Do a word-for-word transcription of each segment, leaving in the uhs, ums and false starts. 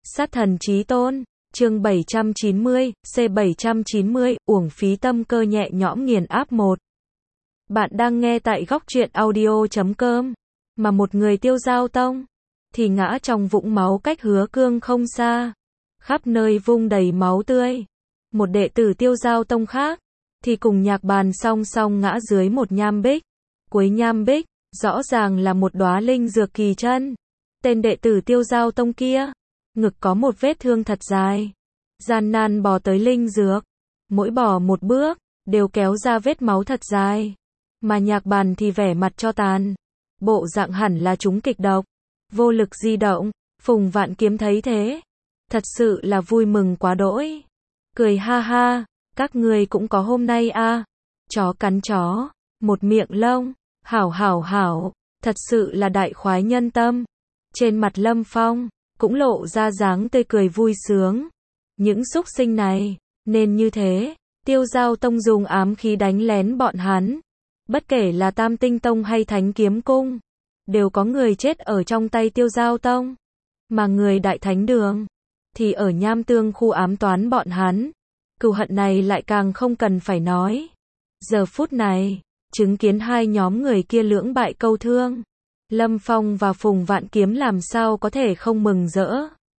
Sát thần chí tôn, chương bảy trăm chín mươi, C bảy trăm chín mươi, uổng phí tâm cơ nhẹ nhõm nghiền áp một. Bạn đang nghe tại góc truyện audio chấm com, mà một người Tiêu Giao Tông, thì ngã trong vũng máu cách Hứa Cương không xa, khắp nơi vung đầy máu tươi. Một đệ tử Tiêu Giao Tông khác, thì cùng Nhạc Bàn song song ngã dưới một nham bích. Cuối nham bích, rõ ràng là một đóa linh dược kỳ chân. Tên đệ tử Tiêu Giao Tông kia, ngực có một vết thương thật dài, gian nan bò tới linh dược, mỗi bò một bước, đều kéo ra vết máu thật dài. Mà Nhạc Bàn thì vẻ mặt cho tàn, bộ dạng hẳn là trúng kịch độc, vô lực di động. Phùng Vạn Kiếm thấy thế, thật sự là vui mừng quá đỗi, cười ha ha, các ngươi cũng có hôm nay a, à. Chó cắn chó, một miệng lông, hảo hảo hảo, thật sự là đại khoái nhân tâm. Trên mặt Lâm Phong cũng lộ ra dáng tươi cười vui sướng. Những súc sinh này, nên như thế, Tiêu Giao Tông dùng ám khí đánh lén bọn hắn. Bất kể là Tam Tinh Tông hay Thánh Kiếm Cung, đều có người chết ở trong tay Tiêu Giao Tông. Mà người Đại Thánh Đường, thì ở Nham Tương khu ám toán bọn hắn. Cừu hận này lại càng không cần phải nói. Giờ phút này, chứng kiến hai nhóm người kia lưỡng bại câu thương, Lâm Phong và Phùng Vạn Kiếm làm sao có thể không mừng rỡ.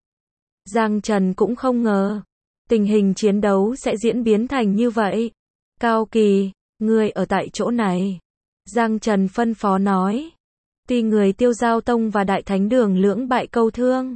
Giang Trần cũng không ngờ, tình hình chiến đấu sẽ diễn biến thành như vậy. Cao Kỳ, ngươi ở tại chỗ này. Giang Trần phân phó nói. Tuy người Tiêu Giao Tông và Đại Thánh Đường lưỡng bại câu thương,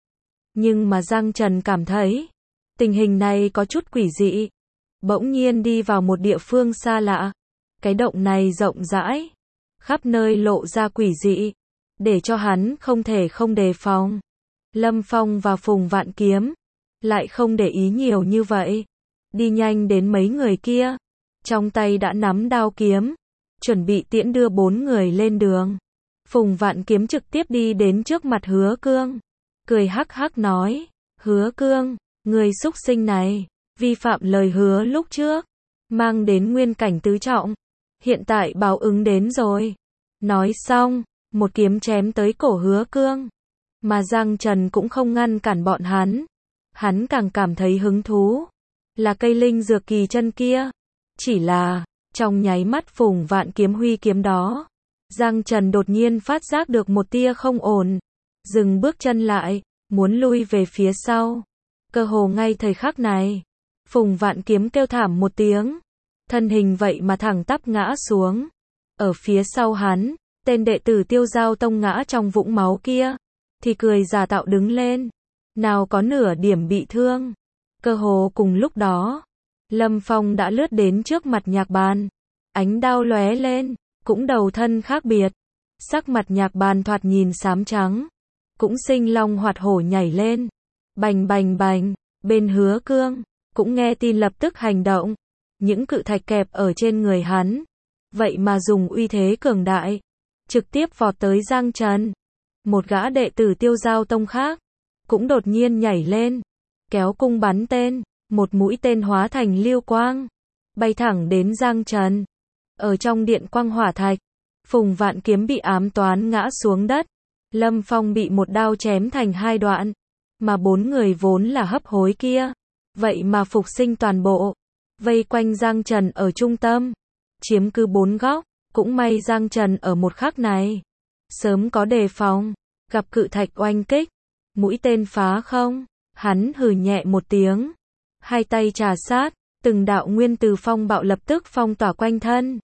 nhưng mà Giang Trần cảm thấy, tình hình này có chút quỷ dị. Bỗng nhiên đi vào một địa phương xa lạ. Cái động này rộng rãi, khắp nơi lộ ra quỷ dị, để cho hắn không thể không đề phòng. Lâm Phong và Phùng Vạn Kiếm lại không để ý nhiều như vậy, đi nhanh đến mấy người kia, trong tay đã nắm đao kiếm, chuẩn bị tiễn đưa bốn người lên đường. Phùng Vạn Kiếm trực tiếp đi đến trước mặt Hứa Cương, cười hắc hắc nói, Hứa Cương, người xúc sinh này, vi phạm lời hứa lúc trước, mang đến nguyên cảnh tứ trọng, hiện tại báo ứng đến rồi. Nói xong, một kiếm chém tới cổ Hứa Cương, mà Giang Trần cũng không ngăn cản bọn hắn. Hắn càng cảm thấy hứng thú, là cây linh dược kỳ chân kia. Chỉ là, trong nháy mắt Phùng Vạn Kiếm huy kiếm đó, Giang Trần đột nhiên phát giác được một tia không ổn, dừng bước chân lại, muốn lui về phía sau. Cơ hồ ngay thời khắc này, Phùng Vạn Kiếm kêu thảm một tiếng, thân hình vậy mà thẳng tắp ngã xuống. Ở phía sau hắn, tên đệ tử Tiêu Giao Tông ngã trong vũng máu kia, thì cười giả tạo đứng lên, nào có nửa điểm bị thương. Cơ hồ cùng lúc đó, Lâm Phong đã lướt đến trước mặt Nhạc Bàn, ánh đao lóe lên, cũng đầu thân khác biệt. Sắc mặt Nhạc Bàn thoạt nhìn xám trắng, cũng sinh long hoạt hổ nhảy lên, bành bành bành. Bên Hứa Cương cũng nghe tin lập tức hành động, những cự thạch kẹp ở trên người hắn, vậy mà dùng uy thế cường đại, trực tiếp vọt tới Giang Trần. Một gã đệ tử Tiêu Giao Tông khác, cũng đột nhiên nhảy lên, kéo cung bắn tên, một mũi tên hóa thành lưu quang, bay thẳng đến Giang Trần. Ở trong điện quang hỏa thạch, Phùng Vạn Kiếm bị ám toán ngã xuống đất, Lâm Phong bị một đao chém thành hai đoạn, mà bốn người vốn là hấp hối kia, vậy mà phục sinh toàn bộ, vây quanh Giang Trần ở trung tâm, chiếm cứ bốn góc. Cũng may Giang Trần ở một khắc này sớm có đề phòng, gặp cự thạch oanh kích, mũi tên phá không, hắn hừ nhẹ một tiếng, hai tay trà sát, từng đạo nguyên từ phong bạo lập tức phong tỏa quanh thân.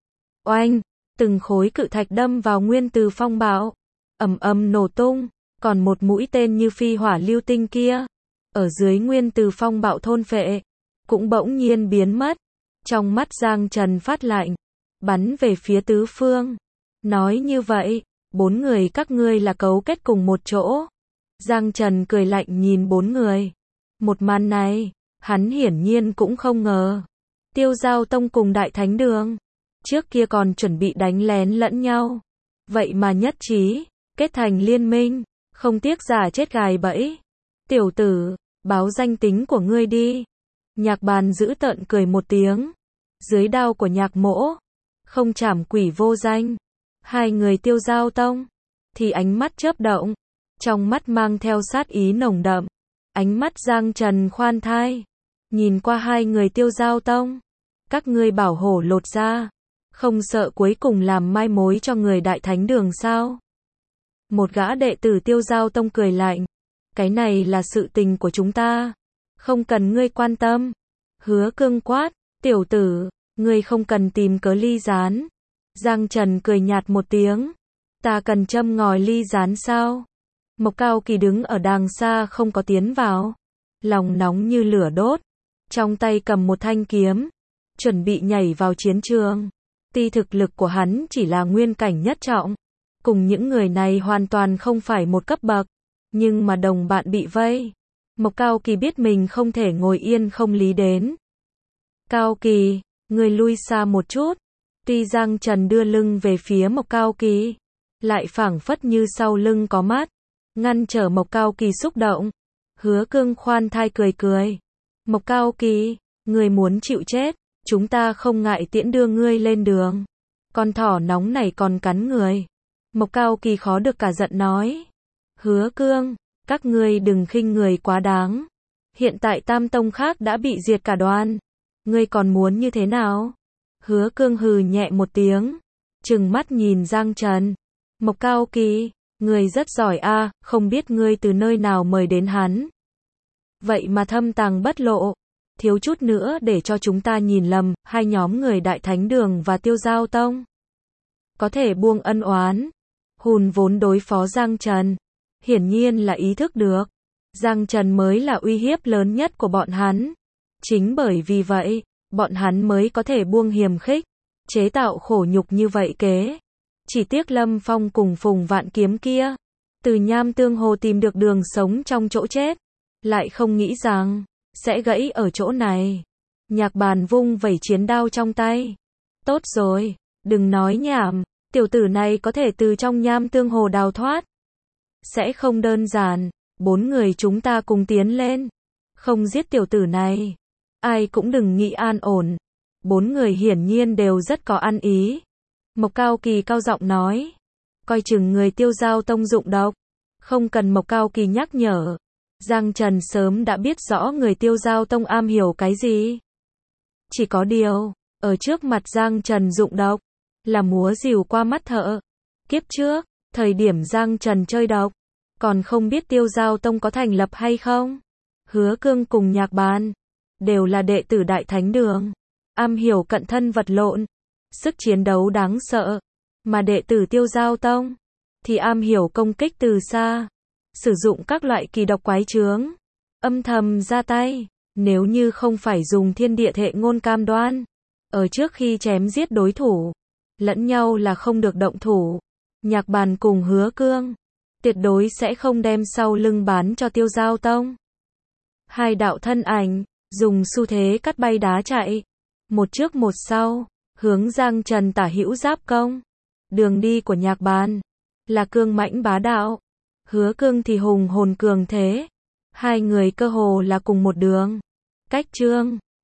Oanh, từng khối cự thạch đâm vào nguyên từ phong bạo, ầm ầm nổ tung, còn một mũi tên như phi hỏa lưu tinh kia, ở dưới nguyên từ phong bạo thôn phệ, cũng bỗng nhiên biến mất. Trong mắt Giang Trần phát lạnh, bắn về phía tứ phương. Nói như vậy, bốn người các ngươi là cấu kết cùng một chỗ. Giang Trần cười lạnh nhìn bốn người. Một màn này, hắn hiển nhiên cũng không ngờ. Tiêu Giao Tông cùng Đại Thánh Đường, trước kia còn chuẩn bị đánh lén lẫn nhau, vậy mà nhất trí, kết thành liên minh, không tiếc giả chết gài bẫy. Tiểu tử, báo danh tính của ngươi đi. Nhạc Bàn giữ tợn cười một tiếng. Dưới đao của Nhạc Mỗ, không trảm quỷ vô danh. Hai người Tiêu Giao Tông, thì ánh mắt chớp động, trong mắt mang theo sát ý nồng đậm. Ánh mắt Giang Trần khoan thai, nhìn qua hai người Tiêu Giao Tông. Các ngươi bảo hổ lột ra, không sợ cuối cùng làm mai mối cho người Đại Thánh Đường sao? Một gã đệ tử Tiêu Giao Tông cười lạnh. Cái này là sự tình của chúng ta, không cần ngươi quan tâm. Hứa Cương quát, tiểu tử, ngươi không cần tìm cớ ly gián. Giang Trần cười nhạt một tiếng. Ta cần châm ngòi ly gián sao? Mộc Cao Kỳ đứng ở đàng xa không có tiến vào. Lòng nóng như lửa đốt. Trong tay cầm một thanh kiếm. Chuẩn bị nhảy vào chiến trường. Tuy thực lực của hắn chỉ là nguyên cảnh nhất trọng. Cùng những người này hoàn toàn không phải một cấp bậc. Nhưng mà đồng bạn bị vây. Mộc Cao Kỳ biết mình không thể ngồi yên không lý đến. Cao Kỳ, người lui xa một chút. Tuy Giang Trần đưa lưng về phía Mộc Cao Kỳ, lại phảng phất như sau lưng có mắt, ngăn trở Mộc Cao Kỳ xúc động. Hứa Cương khoan thai cười cười. Mộc Cao Kỳ, người muốn chịu chết, chúng ta không ngại tiễn đưa ngươi lên đường. Con thỏ nóng này còn cắn người. Mộc Cao Kỳ khó được cả giận nói. Hứa Cương, các ngươi đừng khinh người quá đáng. Hiện tại Tam Tông khác đã bị diệt cả đoàn. Ngươi còn muốn như thế nào? Hứa Cương hừ nhẹ một tiếng, trừng mắt nhìn Giang Trần. Mộc Cao Kỳ, ngươi rất giỏi a, không biết ngươi từ nơi nào mời đến hắn. Vậy mà thâm tàng bất lộ, thiếu chút nữa để cho chúng ta nhìn lầm, hai nhóm người Đại Thánh Đường và Tiêu Giao Tông. Có thể buông ân oán. Hùn vốn đối phó Giang Trần, hiển nhiên là ý thức được. Giang Trần mới là uy hiếp lớn nhất của bọn hắn. Chính bởi vì vậy, bọn hắn mới có thể buông hiềm khích, chế tạo khổ nhục như vậy kế. Chỉ tiếc Lâm Phong cùng Phùng Vạn Kiếm kia, từ Nham Tương Hồ tìm được đường sống trong chỗ chết, lại không nghĩ rằng sẽ gãy ở chỗ này. Nhạc Bàn vung vẩy chiến đao trong tay. Tốt rồi, đừng nói nhảm, tiểu tử này có thể từ trong Nham Tương Hồ đào thoát. Sẽ không đơn giản, bốn người chúng ta cùng tiến lên. Không giết tiểu tử này, ai cũng đừng nghĩ an ổn. Bốn người hiển nhiên đều rất có ăn ý. Mộc Cao Kỳ cao giọng nói. Coi chừng người Tiêu Giao Tông dụng độc. Không cần Mộc Cao Kỳ nhắc nhở. Giang Trần sớm đã biết rõ người Tiêu Giao Tông am hiểu cái gì. Chỉ có điều, ở trước mặt Giang Trần dụng độc, là múa rìu qua mắt thợ. Kiếp trước, thời điểm Giang Trần chơi độc, còn không biết Tiêu Giao Tông có thành lập hay không. Hứa Cương cùng Nhạc Bàn đều là đệ tử Đại Thánh Đường, am hiểu cận thân vật lộn, sức chiến đấu đáng sợ. Mà đệ tử Tiêu Giao Tông thì am hiểu công kích từ xa, sử dụng các loại kỳ độc quái chướng, âm thầm ra tay. Nếu như không phải dùng thiên địa thệ ngôn cam đoan, ở trước khi chém giết đối thủ, lẫn nhau là không được động thủ. Nhạc Bàn cùng Hứa Cương tuyệt đối sẽ không đem sau lưng bán cho Tiêu Giao Tông. Hai đạo thân ảnh dùng xu thế cắt bay đá chạy, một trước một sau, hướng Giang Trần tả hữu giáp công. Đường đi của Nhạc Bàn là cương mãnh bá đạo, Hứa Cương thì hùng hồn cường thế. Hai người cơ hồ là cùng một đường. Cách chương